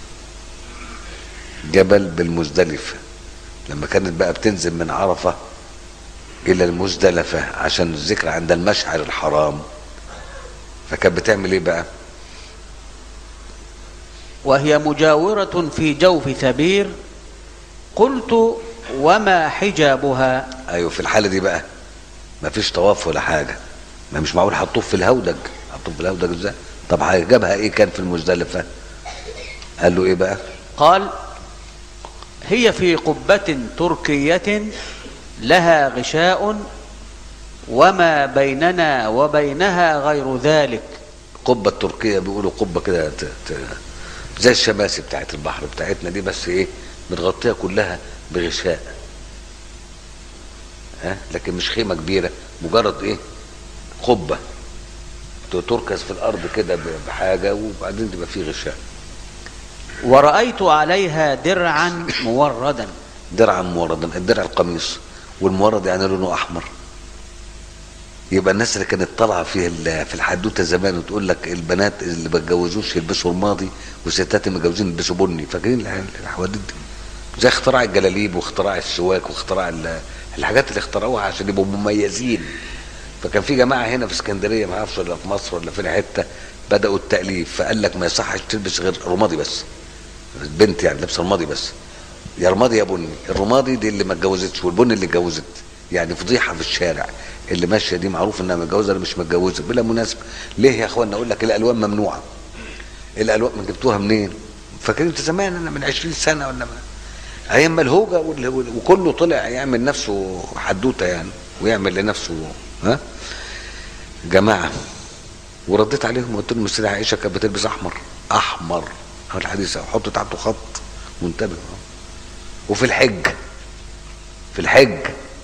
S2: جبل بالمزدلفة لما كانت بقى بتنزل من عرفة الى المزدلفة عشان الذكر عند المشعر الحرام، فكانت بتعمل ايه بقى؟
S1: وهي مجاورة في جوف ثبير. قلت وما حجابها؟
S2: ايوه في الحالة دي بقى ما فيش طواف ولا حاجة، ما مش معقول هتطوف في الهودج، هتطوف في الهودج ازاي؟ طب حجابها ايه كان في المزدلفة؟ قال له ايه بقى؟
S1: قال هي في قبة تركية لها غشاء وما بيننا وبينها غير ذلك.
S2: قبة تركية بيقولوا قبة كده زي الشماسي بتاعت البحر بتاعتنا دي، بس ايه متغطية كلها بغشاء، ها، لكن مش خيمة كبيرة، مجرد ايه قبة تركز في الارض كده بحاجة وبعدين تبقى فيه غشاء.
S1: ورأيت عليها درعا موردا.
S2: درعا موردا، الدرع القميص، والمورد يعني لونه احمر. يبقى الناس اللي كانت طالعه في في الحدوته زمان وتقول لك البنات اللي ما اتجوزوش يلبسوا رمادي والستات اللي متجوزين يلبسوا بني، فاكرين الحوادث دي؟ زي اختراع الجلاليب واختراع السواك واختراع الحاجات اللي اخترعوها عشان يبقوا مميزين. فكان في جماعه هنا في اسكندريه ما اعرفش ولا في مصر ولا في حته بداوا التاليف، فقال لك ما يصحش تلبس غير رمادي بس، البنت يعني لابسه رمادي بس، يا رمادي يا بني. الرمادي دي اللي ما اتجوزتش والبني اللي اتجوزت، يعني فضيحه في الشارع اللي ماشيه دي معروف انها متجوزه ولا مش متجوزه بلا مناسبه. ليه يا اخوانا؟ اقول لك الالوان ممنوعه. الالوان من جبتوها منين؟ فاكرين انت زمان انا من عشرين سنه ولا ما ايام ما الهوجه وكله طلع يعمل نفسه حدوته يعني ويعمل لنفسه ها جماعه. ورديت عليهم وقلت لهم السيده عائشه كانت بتلبس احمر احمر، هو الحديث حط تحته خط منتبه. وفي الحج في الحج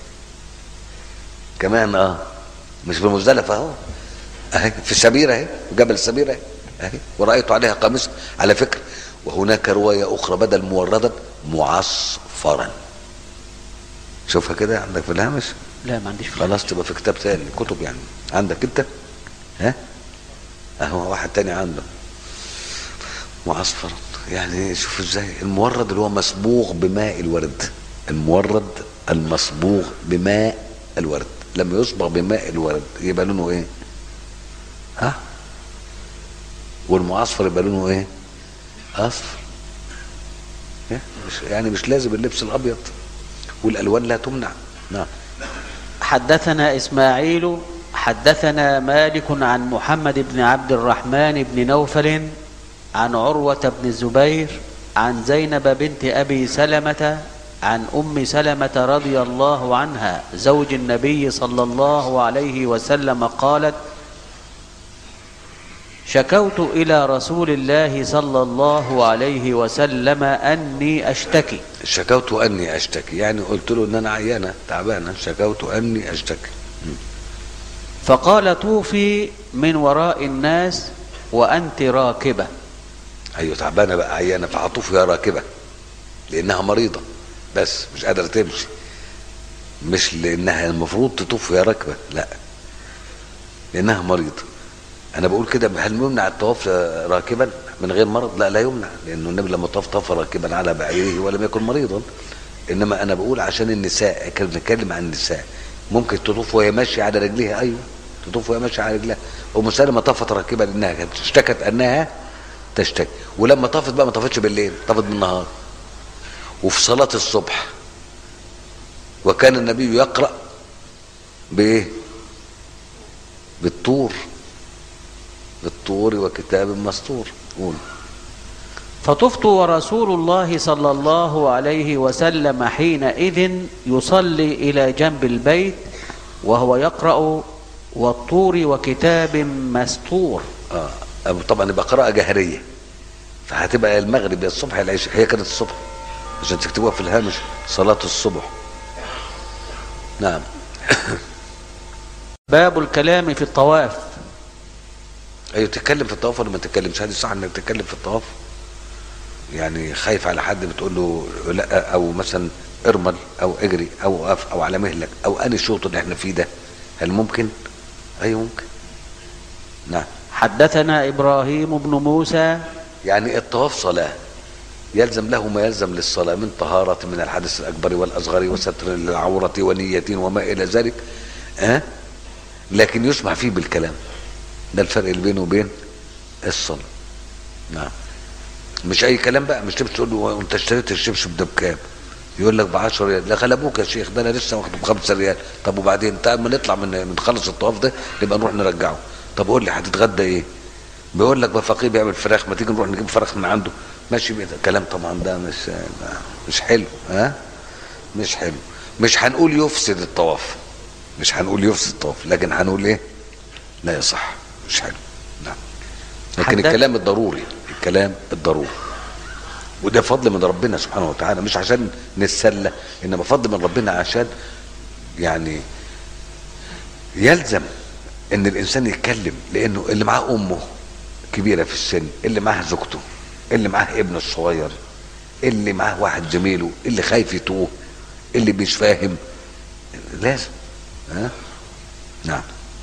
S2: كمان اه مش في المزدلفه اهو اهي في السبيره اهي جبل السبيره اهي ورأيت عليها قميص. على فكره وهناك روايه اخرى بدل موردا معصفرا. شوفها كده عندك في الهامش؟
S1: لا ما عنديش.
S2: خلاص تبقى في كتاب ثاني كتب يعني عندك انت ها اهو واحد تاني عنده معصفرا. يعني شوف ازاي المورد اللي هو مصبوغ بماء الورد، المورد المصبوغ بماء الورد، لما يصبغ بماء الورد يبقى لونه ايه؟ ها؟ والمعصفر يبقى لونه ايه؟ اصفر. مش يعني مش لازم اللبس الابيض والالوان لا تمنع. نعم.
S1: حدثنا اسماعيل حدثنا مالك عن محمد بن عبد الرحمن بن نوفل عن عروة بن الزبير عن زينب بنت أبي سلمة عن أم سلمة رضي الله عنها زوج النبي صلى الله عليه وسلم قالت: شكوت إلى رسول الله صلى الله عليه وسلم أني أشتكي.
S2: شكوت أني أشتكي يعني قلت له أن أنا عيانة تعبانة، شكوت أني أشتكي.
S1: فقال: طوفي من وراء الناس وأنت راكبة.
S2: ايوه تعبانه بقى عيانه، فهطوف وهي راكبه لانها مريضه بس مش قادره تمشي، مش لانها المفروض تطوف وهي راكبه، لا لانها مريضه. انا بقول كده هل يمنع الطواف راكبا من غير مرض؟ لا لا يمنع، لانه النبي لما طاف طاف راكبا على بعيره ولم يكن مريضا. انما انا بقول عشان النساء، كنا بنتكلم عن النساء، ممكن تطوف وهي ماشيه على رجليها. ايوه تطوف وهي ماشيه على رجلها. ام سلمة طافت راكبا لانها كانت اشتكت انها تشتكي، ولما طافت بقى ما طافتش بالليل، طافت بالنهار وفي صلاه الصبح. وكان النبي يقرأ بايه؟ بالطور، بالطور وكتاب مسطور. قول.
S1: فطفت ورسول الله صلى الله عليه وسلم حينئذ يصلي إلى جنب البيت وهو يقرأ والطور وكتاب مسطور.
S2: اه طبعا يبقى قراءة جهرية، فهتبقى المغرب يا الصبح يا العشاء. هي كانت الصبح عشان تكتبوها في الهامش، صلاة الصبح. نعم.
S1: باب الكلام في الطواف.
S2: ايوه تتكلم في الطواف ولا ما تتكلمش؟ هذه صح انك تتكلم في الطواف؟ يعني خايف على حد بتقول له لا، او مثلا ارمل او اجري او وقف او على مهلك او اني الشوط اللي احنا فيه ده، هل ممكن؟ ايوه ممكن. نعم.
S1: حدثنا ابراهيم بن موسى.
S2: يعني الطواف صلاة، يلزم له ما يلزم للصلاة من طهارة من الحدث الأكبر والأصغر وستر للعورة ونية وما إلى ذلك، أه؟ لكن يسمح فيه بالكلام. ده الفرق اللي بينه وبين الصلاة. نعم. مش أي كلام بقى، مش تمشي تقول له أنت اشتريت الشبشب ده بكام؟ يقول لك ب عشرة ريال. لا غلبوك يا شيخ، ده أنا لسه واخده ب خمسة ريال. طب وبعدين؟ تعال ما نطلع من من خلص الطواف ده نبقى نروح نرجعه. طب قول لي هتتغدى إيه؟ بيقول لك بفقيه بيعمل فراخ، ما تيجي نروح نجيب فراخ من عنده. ماشي بيه كلام طبعا ده مش مش حلو. ها مش حلو. مش هنقول يفسد الطواف، مش هنقول يفسد الطواف، لكن هنقول ايه؟ لا يصح، مش حلو. نعم. لكن الكلام الضروري، الكلام الضروري، وده فضل من ربنا سبحانه وتعالى، مش عشان نتسلى، انما فضل من ربنا عشان يعني يلزم ان الانسان يتكلم، لانه اللي معاه امه كبيره في السن، اللي معاه زوجته، اللي معاه ابنه الصغير، اللي معاه واحد زميله، اللي خايف يتوه، اللي مش فاهم، لازم. ها؟ نعم.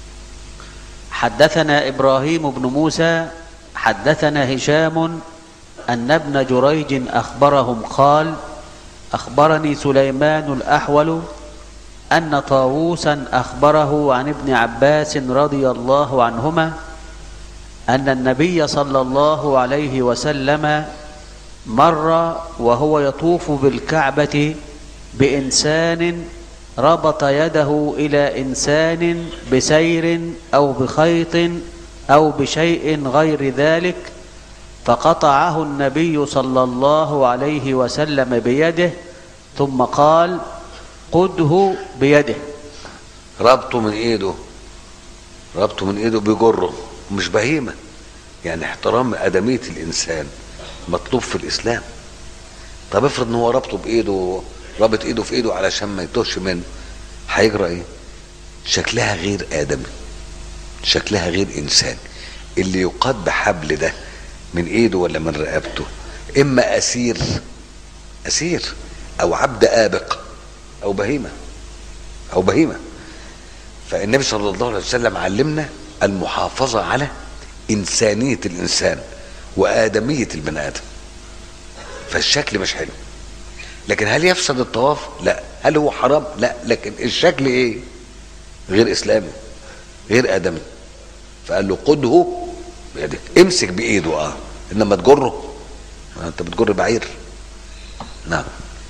S1: حدثنا ابراهيم بن موسى حدثنا هشام ان ابن جريج اخبرهم قال اخبرني سليمان الاحول ان طاووسا اخبره عن ابن عباس رضي الله عنهما أن النبي صلى الله عليه وسلم مر وهو يطوف بالكعبة بإنسان ربط يده إلى إنسان بسير أو بخيط أو بشيء غير ذلك، فقطعه النبي صلى الله عليه وسلم بيده ثم قال قده بيده.
S2: ربطه من إيده، ربطه من إيده بيجره، مش بهيمة. يعني احترام آدمية الإنسان مطلوب في الإسلام. طب افرض ان هو ربطه بإيده، رابط إيده في إيده علشان ما يتوهش منه، هيجرى إيه؟ شكلها غير آدمي، شكلها غير إنسان. اللي يقاد بحبل ده من إيده ولا من رقبته إما أسير، أسير أو عبد آبق أو بهيمة، أو بهيمة. فالنبي صلى الله عليه وسلم علمنا المحافظة على إنسانية الإنسان وآدمية البني آدم. فالشكل مش حلو، لكن هل يفسد الطواف؟ لا. هل هو حرام؟ لا. لكن الشكل إيه؟ غير إسلامي، غير آدمي. فقال له قده بيدك، امسك بإيده. اه إنما تجره، أنت بتجر بعير. نعم.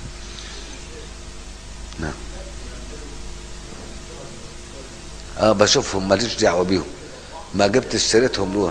S2: نعم. اه بشوفهم ماليش دعوه بيهم، ما جبتش سيرتهم دول.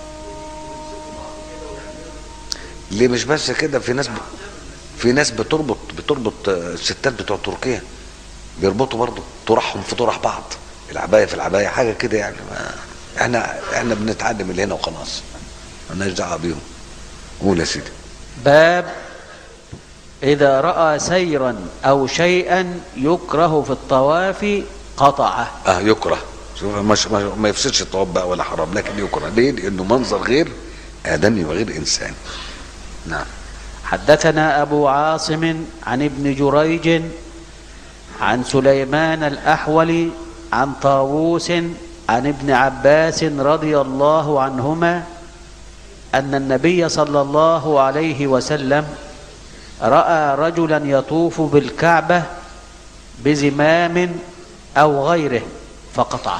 S2: ليه؟ مش بس كده، في ناس ب... في ناس بتربط بتربط الستات بتوع تركيا بيربطوا برضه طرحهم في طرح بعض، العبايه في العبايه، حاجه كده يعني. ما... احنا احنا بنتعلم اللي هنا وخلاص، مالناش دعوه بيهم. قول يا سيدي.
S1: باب إذا رأى سيرا أو شيئا يكره في الطواف قطعه.
S2: اه يكره. شوف مش ما يفسدش الطواف بقى ولا حرام، لكن يكره. ليه؟ لانه منظر غير آدمي وغير إنساني. نعم.
S1: حدثنا أبو عاصم عن ابن جريج عن سليمان الأحول عن طاووس عن ابن عباس رضي الله عنهما أن النبي صلى الله عليه وسلم رأى رجلا يطوف بالكعبة بزمام أو غيره فقطعه.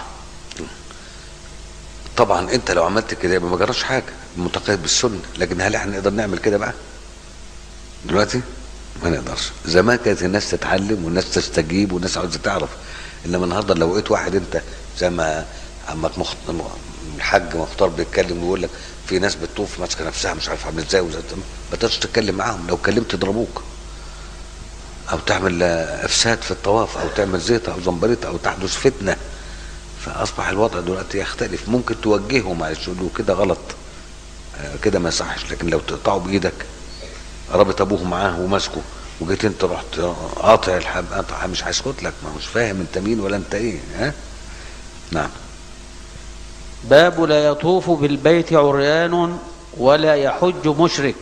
S2: طبعا انت لو عملت كده يبقى ما جراش حاجه، متقيد بالسنه، لكن هل احنا نقدر نعمل كده بقى دلوقتي؟ ما نقدرش. زمان كانت الناس تتعلم والناس تستجيب والناس عاوزه تعرف، انما النهارده لو لقيت واحد انت زي ما عمك مخت... الحاج مختار بيتكلم ويقول لك في ناس بتطوف ماسكه نفسها مش عارف عامل ازاي، ما تقدرش تتكلم معاهم، لو كلمت يضربوك او تعمل افساد في الطواف او تعمل زيطه او زنبريطه او تحدث فتنه. فاصبح الوضع دلوقتي يختلف، ممكن توجهه معلش تقول له كده غلط آه كده ما يصحش، لكن لو تقطعه بايدك رابط ابوه معاه وماسكه وجيت انت رحت قاطع الحب قطع مش هيسكت لك، ما مش فاهم انت مين ولا انت ايه. ها نعم.
S1: باب لا يطوف بالبيت عريان ولا يحج مشرك.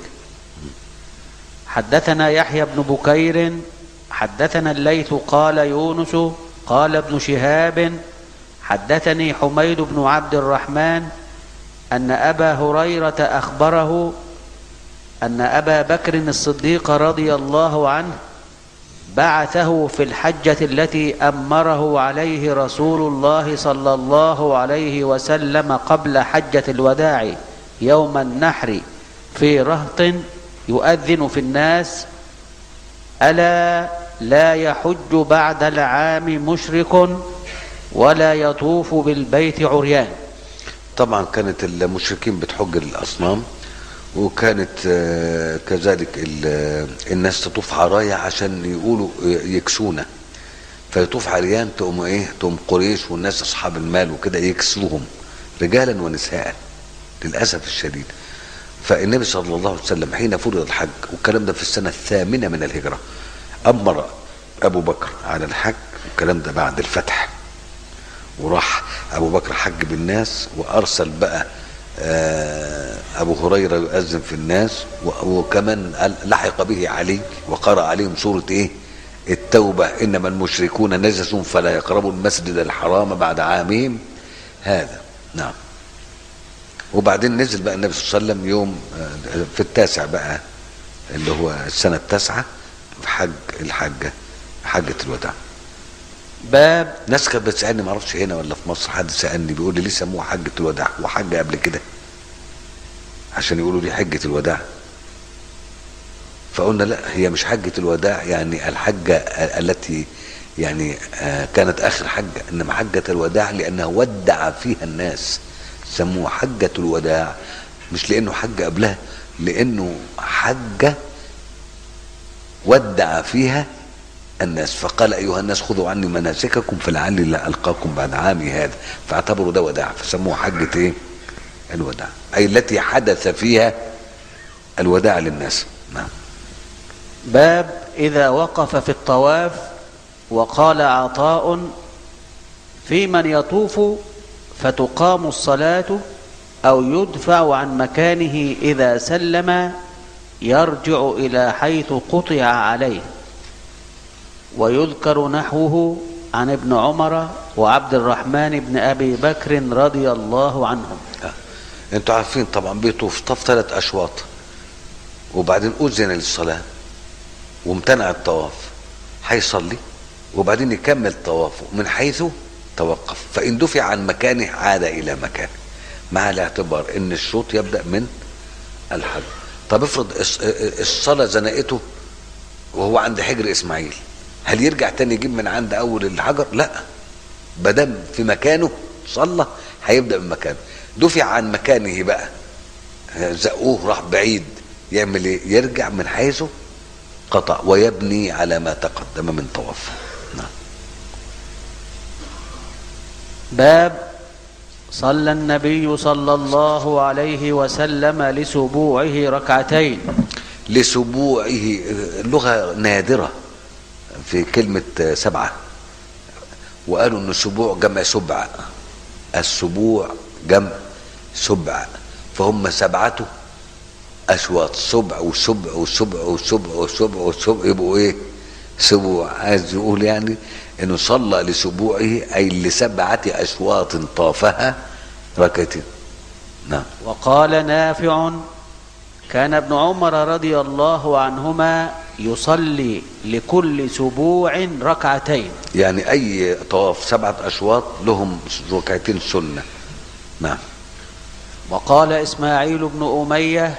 S1: حدثنا يحيى بن بكير حدثنا الليث قال يونس قال ابن شهاب حدثني حميد بن عبد الرحمن أن أبا هريرة أخبره أن أبا بكر الصديق رضي الله عنه بعثه في الحجة التي أمره عليه رسول الله صلى الله عليه وسلم قبل حجة الوداع يوم النحر في رهط يؤذن في الناس: ألا لا يحج بعد العام مشرك ولا يطوف بالبيت عريان.
S2: طبعا كانت المشركين بتحج للأصنام، وكانت كذلك الناس تطوف عرايا عشان يقولوا يكسونا، فيطوف عريان تقوم ايه تقوم قريش والناس اصحاب المال وكده يكسوهم رجالا ونساء للاسف الشديد. فالنبي صلى الله عليه وسلم حين فرض الحج، والكلام ده في السنه الثامنه من الهجره، امر ابو بكر على الحج، والكلام ده بعد الفتح، وراح ابو بكر حج بالناس وارسل بقى ابو هريره يؤذن في الناس، وكمان لحق به علي وقرأ عليهم سوره ايه التوبه: انما المشركون نجس فلا يقربوا المسجد الحرام بعد عامهم هذا. نعم. وبعدين نزل بقى النبي صلى الله عليه وسلم يوم في التاسع بقى اللي هو السنه التاسعه في حج الحجه حجه الوداع.
S1: باب
S2: ناس كانت بتسالني، ما اعرفش هنا ولا في مصر، حد سالني بيقول لي ليه سموها حجه الوداع وحج قبل كده عشان يقولوا دي حجه الوداع؟ فقلنا لا، هي مش حجه الوداع يعني الحجه التي يعني كانت اخر حجه، انما حجه الوداع لانها ودع فيها الناس، سموها حجه الوداع مش لانه حج قبلها، لانه حجه ودع فيها الناس، فقال ايها الناس خذوا عني مناسككم فلعلي لا القاكم بعد عامي هذا، فاعتبروا ده وداع فسموها حجه ايه الوداع، اي التي حدث فيها الوداع للناس. نعم.
S1: باب اذا وقف في الطواف. وقال عطاء: في من يطوف فتقام الصلاة او يدفع عن مكانه اذا سلم يرجع الى حيث قطع عليه. ويذكر نحوه عن ابن عمر وعبد الرحمن بن أبي بكر رضي الله عنهم.
S2: انتوا عارفين طبعا بيطوف طاف ثلاث أشواط، وبعدين أذن للصلاة وامتنع الطواف، هيصلي وبعدين يكمل طوافه من حيث توقف، فإن دفع عن مكانه عاد إلى مكانه، مع الاعتبار إن الشوط يبدأ من الحج. طب افرض الصلاة زنقته وهو عند حجر إسماعيل، هل يرجع تاني يجيب من عند اول الحجر؟ لا، بدم في مكانه صلى هيبدا من مكانه. دفع عن مكانه بقى زقوه راح بعيد، يعمل ايه؟ يرجع من حيث قطع ويبني على ما تقدم من طواف. نعم.
S1: باب صلى النبي صلى الله عليه وسلم لسبوعه ركعتين.
S2: لسبوعه لغه نادره في كلمة سبعة، وقالوا ان السبوع جمع سبع، السبوع جمع سبع، فهم سبعة أشواط، سبع وسبع وسبع وسبع وسبع وسبع، يبقوا إيه؟ سبوع. عايز يقول يعني إنه صلى لسبوعه أي لسبعة أشواط طافها ركعتين. نعم.
S1: وقال نافع: كان ابن عمر رضي الله عنهما يصلي لكل سبوع ركعتين.
S2: يعني أي طواف سبعة أشواط لهم ركعتين سنة. نعم.
S1: وقال إسماعيل بن أمية: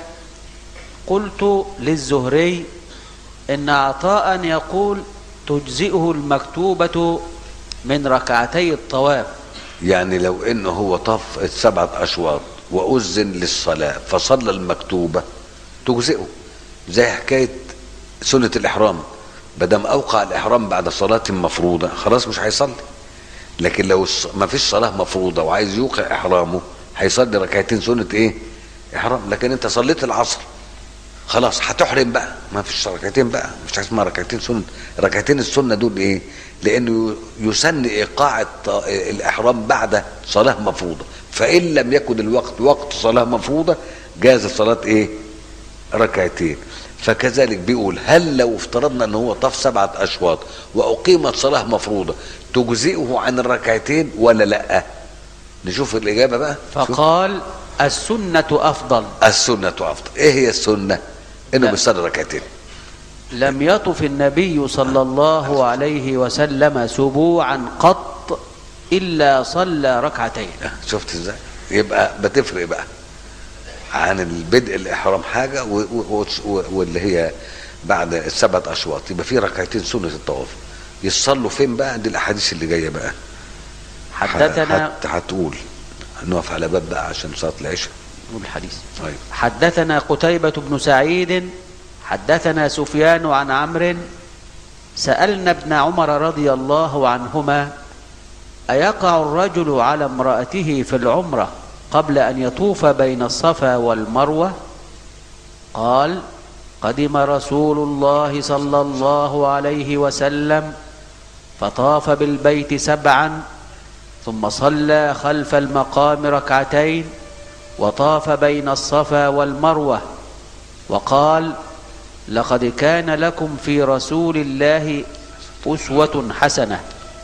S1: قلت للزهري إن عطاء يقول تجزئه المكتوبة من ركعتي الطواف.
S2: يعني لو إنه هو طاف السبعة أشواط وأذن للصلاة فصلى المكتوبة تجزئه، زي حكاية سنة الإحرام، بدم أوقع الإحرام بعد صلاة مفروضة خلاص مش هيصلي. لكن لو ما فيش صلاة مفروضة وعايز يوقع إحرامه هيصلي ركعتين سنة إيه؟ إحرام. لكن أنت صليت العصر خلاص هتحرم بقى، ما فيش ركعتين بقى، مش اسمها ركعتين سنة. ركعتين السنة دول إيه؟ لأنه يسن إيقاع الإحرام بعد صلاة مفروضة، فإن لم يكن الوقت وقت صلاة مفروضة جاز صلاة إيه؟ ركعتين. فكذلك بيقول هل لو افترضنا ان هو طاف سبعة اشواط واقيمت صلاة مفروضة تجزئه عن الركعتين ولا لا؟ نشوف الاجابة بقى.
S1: فقال السنة افضل.
S2: السنة افضل. ايه هي السنة؟ انه بيصلي ركعتين.
S1: لم يطف النبي صلى الله عليه وسلم سبوعا قط الا صلى ركعتين.
S2: شفت ازاي؟ يبقى بتفرق بقى عن البدء الاحرام حاجه واللي هي بعد السبعة اشواط يبقى في ركعتين سنه الطواف. يصلوا فين بقى؟ دي الاحاديث اللي جايه بقى.
S1: حدثنا
S2: حتى هتقول نقف على باب بقى عشان صلاه العشاء
S1: نقول الحديث.
S2: طيب.
S1: حدثنا قتيبة بن سعيد حدثنا سفيان عن عمرو سألنا ابن عمر رضي الله عنهما: أيقع الرجل على امرأته في العمرة قبل أن يطوف بين الصفا والمروة؟ قال: قدم رسول الله صلى الله عليه وسلم فطاف بالبيت سبعا ثم صلى خلف المقام ركعتين وطاف بين الصفا والمروة وقال: لقد كان لكم في رسول الله أسوة حسنة.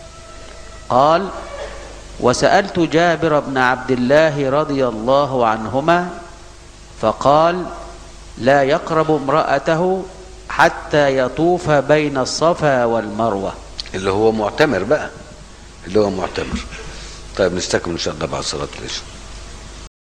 S1: قال: وسألت جابر بن عبد الله رضي الله عنهما فقال: لا يقرب امرأته حتى يطوف بين الصفا والمروة.
S2: اللي هو معتمر بقى، اللي هو معتمر. طيب نستكمل ان شاء الله بعد صلاة العشاء.